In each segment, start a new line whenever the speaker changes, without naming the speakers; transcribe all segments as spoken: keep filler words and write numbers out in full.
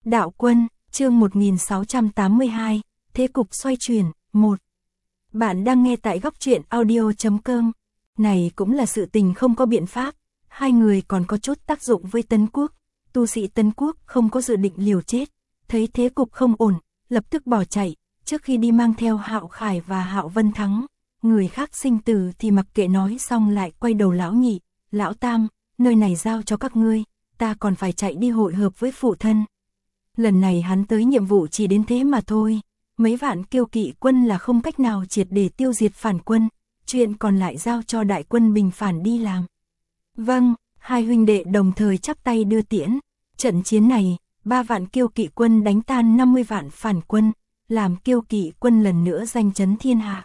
Đạo quân, chương một nghìn sáu trăm tám mươi hai, thế cục xoay chuyển, một. Bạn đang nghe tại góc truyện audio chấm com. Này cũng là sự tình không có biện pháp, hai người còn có chút tác dụng với Tấn Quốc. Tu sĩ Tấn Quốc không có dự định liều chết, thấy thế cục không ổn, lập tức bỏ chạy, trước khi đi mang theo Hạo Khải và Hạo Vân Thắng. Người khác sinh tử thì mặc kệ, nói xong lại quay đầu lão nhị, lão tam, nơi này giao cho các ngươi, ta còn phải chạy đi hội hợp với phụ thân. Lần này hắn tới nhiệm vụ chỉ đến thế mà thôi, mấy vạn kiêu kỵ quân là không cách nào triệt để tiêu diệt phản quân, chuyện còn lại giao cho đại quân bình phản đi làm. Vâng, hai huynh đệ đồng thời chắp tay đưa tiễn. Trận chiến này, ba vạn kiêu kỵ quân đánh tan năm mươi vạn phản quân, làm kiêu kỵ quân lần nữa danh chấn thiên hạ.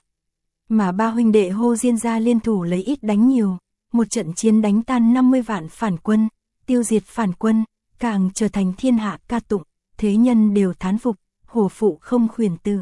Mà ba huynh đệ Hô Diên gia liên thủ lấy ít đánh nhiều, một trận chiến đánh tan năm mươi vạn phản quân, tiêu diệt phản quân, càng trở thành thiên hạ ca tụng, thế nhân đều thán phục, hổ phụ không khuyển từ.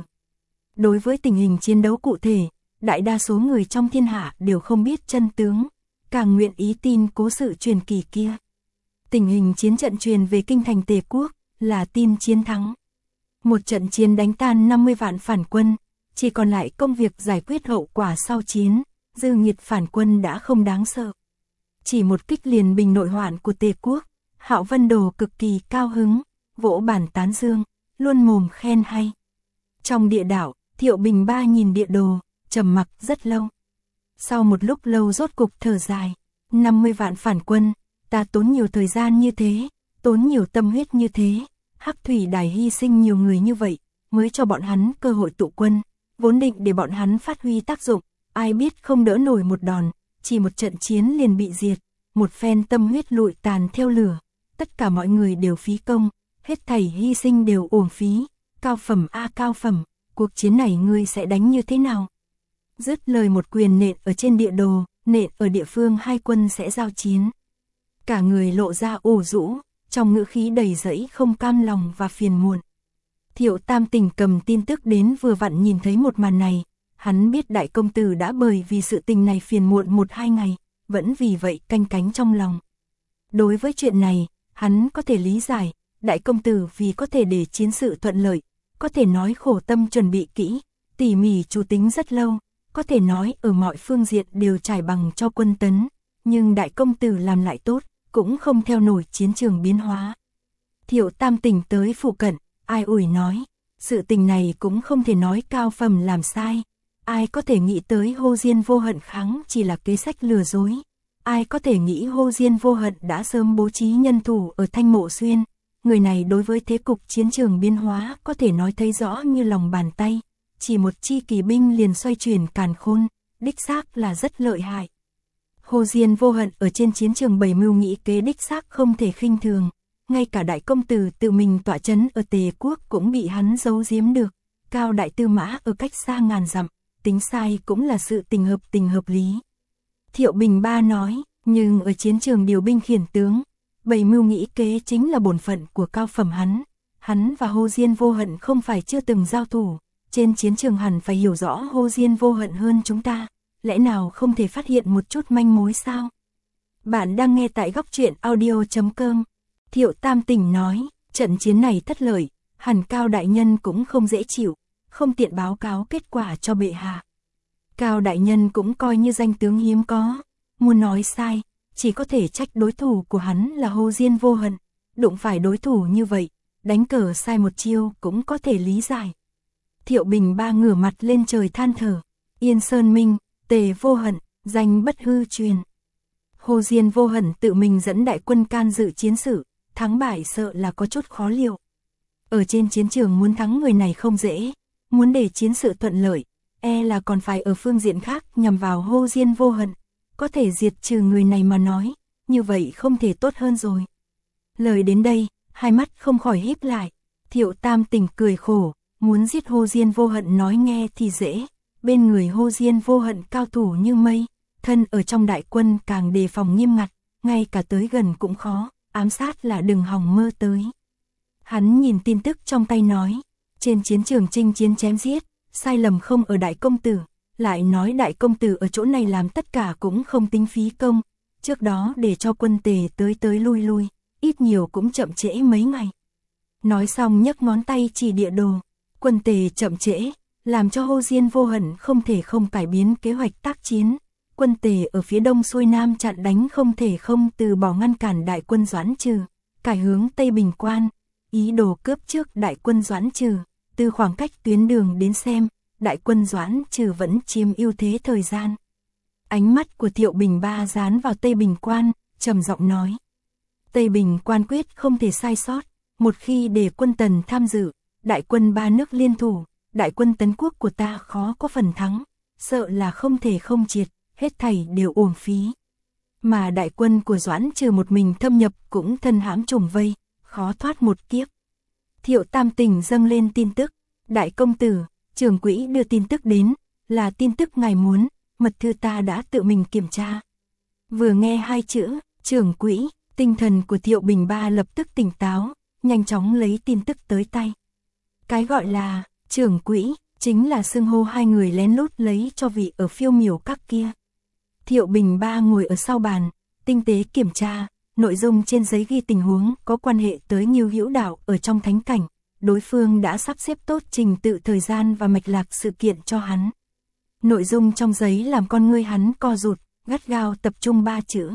Đối với tình hình chiến đấu cụ thể, đại đa số người trong thiên hạ đều không biết chân tướng, càng nguyện ý tin cố sự truyền kỳ kia. Tình hình chiến trận truyền về kinh thành Tề Quốc là tin chiến thắng. Một trận chiến đánh tan năm mươi vạn phản quân, chỉ còn lại công việc giải quyết hậu quả sau chiến, dư nghiệt phản quân đã không đáng sợ. Chỉ một kích liền bình nội hoạn của Tề Quốc, Hạo Vân Đồ cực kỳ cao hứng, vỗ bàn tán dương, luôn mồm khen hay. Trong địa đạo, Thiệu Bình Ba nhìn địa đồ, trầm mặc rất lâu. Sau một lúc lâu rốt cục thở dài, năm mươi vạn phản quân, ta tốn nhiều thời gian như thế, tốn nhiều tâm huyết như thế, Hắc Thủy Đài hy sinh nhiều người như vậy, mới cho bọn hắn cơ hội tụ quân, vốn định để bọn hắn phát huy tác dụng, ai biết không đỡ nổi một đòn, chỉ một trận chiến liền bị diệt, một phen tâm huyết lụi tàn theo lửa, tất cả mọi người đều phí công, hết thảy hy sinh đều uổng phí. Cao phẩm a à, cao phẩm, cuộc chiến này ngươi sẽ đánh như thế nào? Dứt lời một quyền nện ở trên địa đồ, nện ở địa phương hai quân sẽ giao chiến. Cả người lộ ra ủ rũ, trong ngữ khí đầy dẫy không cam lòng và phiền muộn. Thiệu Tam Tình cầm tin tức đến vừa vặn nhìn thấy một màn này, hắn biết đại công tử đã bởi vì sự tình này phiền muộn một hai ngày, vẫn vì vậy canh cánh trong lòng. Đối với chuyện này, hắn có thể lý giải, đại công tử vì có thể để chiến sự thuận lợi, có thể nói khổ tâm chuẩn bị kỹ, tỉ mỉ chủ tính rất lâu, có thể nói ở mọi phương diện đều trải bằng cho quân tấn, nhưng đại công tử làm lại tốt, cũng không theo nổi chiến trường biến hóa. Thiệu Tam Tình tới phụ cận, ai ủi nói, sự tình này cũng không thể nói cao phẩm làm sai, ai có thể nghĩ tới Hô Diên vô hận kháng chỉ là kế sách lừa dối, ai có thể nghĩ Hô Diên vô hận đã sớm bố trí nhân thủ ở Thanh Mộ Xuyên. Người này đối với thế cục chiến trường biến hóa có thể nói thấy rõ như lòng bàn tay, chỉ một chi kỳ binh liền xoay chuyển càn khôn, đích xác là rất lợi hại. Hô Diên vô hận ở trên chiến trường bày mưu nghĩ kế đích xác không thể khinh thường, ngay cả đại công tử tự mình tọa chấn ở Tề Quốc cũng bị hắn giấu giếm được, Cao đại tư mã ở cách xa ngàn dặm, tính sai cũng là sự tình hợp tình hợp lý. Thiệu Bình Ba nói, nhưng ở chiến trường điều binh khiển tướng, bày mưu nghĩ kế chính là bổn phận của cao phẩm hắn. Hắn và Hô Diên vô hận không phải chưa từng giao thủ, trên chiến trường hẳn phải hiểu rõ Hô Diên vô hận hơn chúng ta, lẽ nào không thể phát hiện một chút manh mối sao? Bạn đang nghe tại góc truyện audio chấm com. Thiệu Tam Tình nói, trận chiến này thất lợi, hẳn Cao đại nhân cũng không dễ chịu, không tiện báo cáo kết quả cho bệ hạ. Cao đại nhân cũng coi như danh tướng hiếm có, muốn nói sai, chỉ có thể trách đối thủ của hắn là Hô Diên vô hận, đụng phải đối thủ như vậy, đánh cờ sai một chiêu cũng có thể lý giải. Thiệu Bình Ba ngửa mặt lên trời than thở, Yên Sơn Minh, Tề vô hận, danh bất hư truyền. Hô Diên vô hận tự mình dẫn đại quân can dự chiến sự, thắng bại sợ là có chút khó liệu. Ở trên chiến trường muốn thắng người này không dễ, muốn để chiến sự thuận lợi, e là còn phải ở phương diện khác nhằm vào Hô Diên vô hận. Có thể diệt trừ người này mà nói, như vậy không thể tốt hơn rồi. Lời đến đây, hai mắt không khỏi híp lại, Thiệu Tam Tình cười khổ, muốn giết Hô Diên vô hận nói nghe thì dễ, bên người Hô Diên vô hận cao thủ như mây, thân ở trong đại quân càng đề phòng nghiêm ngặt, ngay cả tới gần cũng khó, ám sát là đừng hòng mơ tới. Hắn nhìn tin tức trong tay nói, trên chiến trường chinh chiến chém giết, sai lầm không ở đại công tử. Lại nói đại công tử ở chỗ này làm tất cả cũng không tính phí công, trước đó để cho quân Tề tới tới lui lui, ít nhiều cũng chậm trễ mấy ngày. Nói xong nhấc ngón tay chỉ địa đồ. Quân Tề chậm trễ, làm cho Hồ Diên Vô Hận không thể không cải biến kế hoạch tác chiến. Quân Tề ở phía đông xuôi nam chặn đánh không thể không từ bỏ ngăn cản đại quân Doãn Trừ, cải hướng Tây Bình Quan, ý đồ cướp trước đại quân Doãn Trừ. Từ khoảng cách tuyến đường đến xem, đại quân Doãn Trừ vẫn chiếm ưu thế thời gian. Ánh mắt của Thiệu Bình Ba dán vào Tây Bình Quan, trầm giọng nói. Tây Bình Quan quyết không thể sai sót, một khi để quân Tần tham dự, đại quân ba nước liên thủ, đại quân tấn quốc của ta khó có phần thắng, sợ là không thể không triệt, hết thảy đều uổng phí. Mà đại quân của Doãn Trừ một mình thâm nhập cũng thân hãm trùng vây, khó thoát một kiếp. Thiệu Tam Tình dâng lên tin tức, đại công tử, trưởng quỹ đưa tin tức đến, là tin tức ngài muốn, mật thư ta đã tự mình kiểm tra. Vừa nghe hai chữ, trưởng quỹ, tinh thần của Thiệu Bình Ba lập tức tỉnh táo, nhanh chóng lấy tin tức tới tay. Cái gọi là trưởng quỹ, chính là xưng hô hai người lén lút lấy cho vị ở Phiêu Miểu Các kia. Thiệu Bình Ba ngồi ở sau bàn, tinh tế kiểm tra, nội dung trên giấy ghi tình huống có quan hệ tới Ngưu Hữu Đạo ở trong thánh cảnh, đối phương đã sắp xếp tốt trình tự thời gian và mạch lạc sự kiện cho hắn. Nội dung trong giấy làm con ngươi hắn co rụt, gắt gao tập trung ba chữ.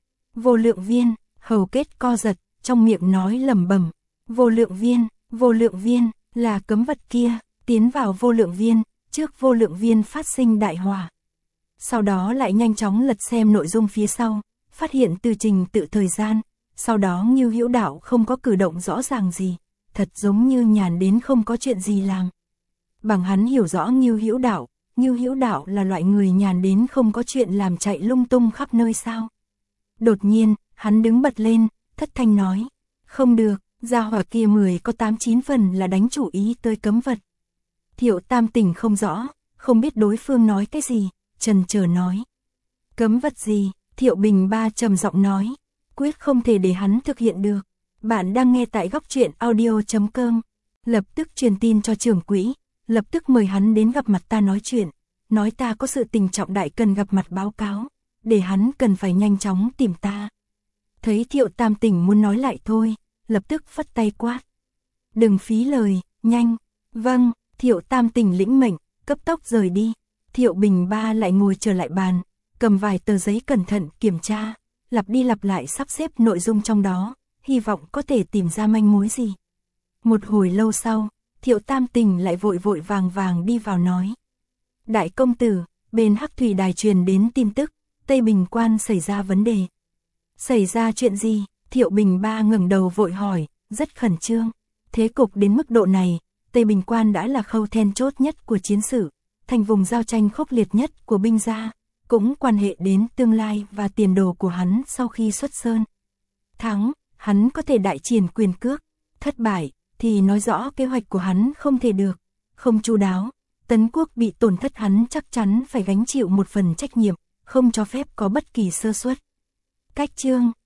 Vô lượng viên, hầu kết co giật, trong miệng nói lẩm bẩm, vô lượng viên, vô lượng viên, là cấm vật kia, tiến vào vô lượng viên, trước vô lượng viên phát sinh đại hỏa. Sau đó lại nhanh chóng lật xem nội dung phía sau, phát hiện từ trình tự thời gian, sau đó Ngưu Hữu Đạo không có cử động rõ ràng gì, thật giống như nhàn đến không có chuyện gì làm. Bằng hắn hiểu rõ Ngưu Hữu Đạo, Ngưu Hữu Đạo là loại người nhàn đến không có chuyện làm chạy lung tung khắp nơi sao. Đột nhiên, hắn đứng bật lên, thất thanh nói, không được, gia hỏa kia mười có tám chín phần là đánh chủ ý tới cấm vật. Thiệu Tam Tình không rõ, không biết đối phương nói cái gì, trần chờ nói. Cấm vật gì? Thiệu Bình Ba trầm giọng nói, quyết không thể để hắn thực hiện được. Bạn đang nghe tại góc truyện audio chấm com. Lập tức truyền tin cho trưởng quỹ, lập tức mời hắn đến gặp mặt ta nói chuyện, nói ta có sự tình trọng đại cần gặp mặt báo cáo, để hắn cần phải nhanh chóng tìm ta. Thấy Thiệu Tam Tình muốn nói lại thôi, lập tức phất tay quát. Đừng phí lời, nhanh. Vâng, Thiệu Tam Tình lĩnh mệnh, cấp tốc rời đi. Thiệu Bình Ba lại ngồi trở lại bàn, cầm vài tờ giấy cẩn thận kiểm tra, lặp đi lặp lại sắp xếp nội dung trong đó, hy vọng có thể tìm ra manh mối gì. Một hồi lâu sau, Thiệu Tam Tình lại vội vội vàng vàng đi vào nói. Đại công tử, bên Hắc Thủy Đài truyền đến tin tức, Tây Bình Quan xảy ra vấn đề. Xảy ra chuyện gì? Thiệu Bình Ba ngẩng đầu vội hỏi, rất khẩn trương. Thế cục đến mức độ này, Tây Bình Quan đã là khâu then chốt nhất của chiến sự, thành vùng giao tranh khốc liệt nhất của binh gia, cũng quan hệ đến tương lai và tiền đồ của hắn sau khi xuất sơn. Thắng, hắn có thể đại triển quyền cước, thất bại, thì nói rõ kế hoạch của hắn không thể được, không chu đáo, tấn quốc bị tổn thất hắn chắc chắn phải gánh chịu một phần trách nhiệm, không cho phép có bất kỳ sơ suất. Cách chương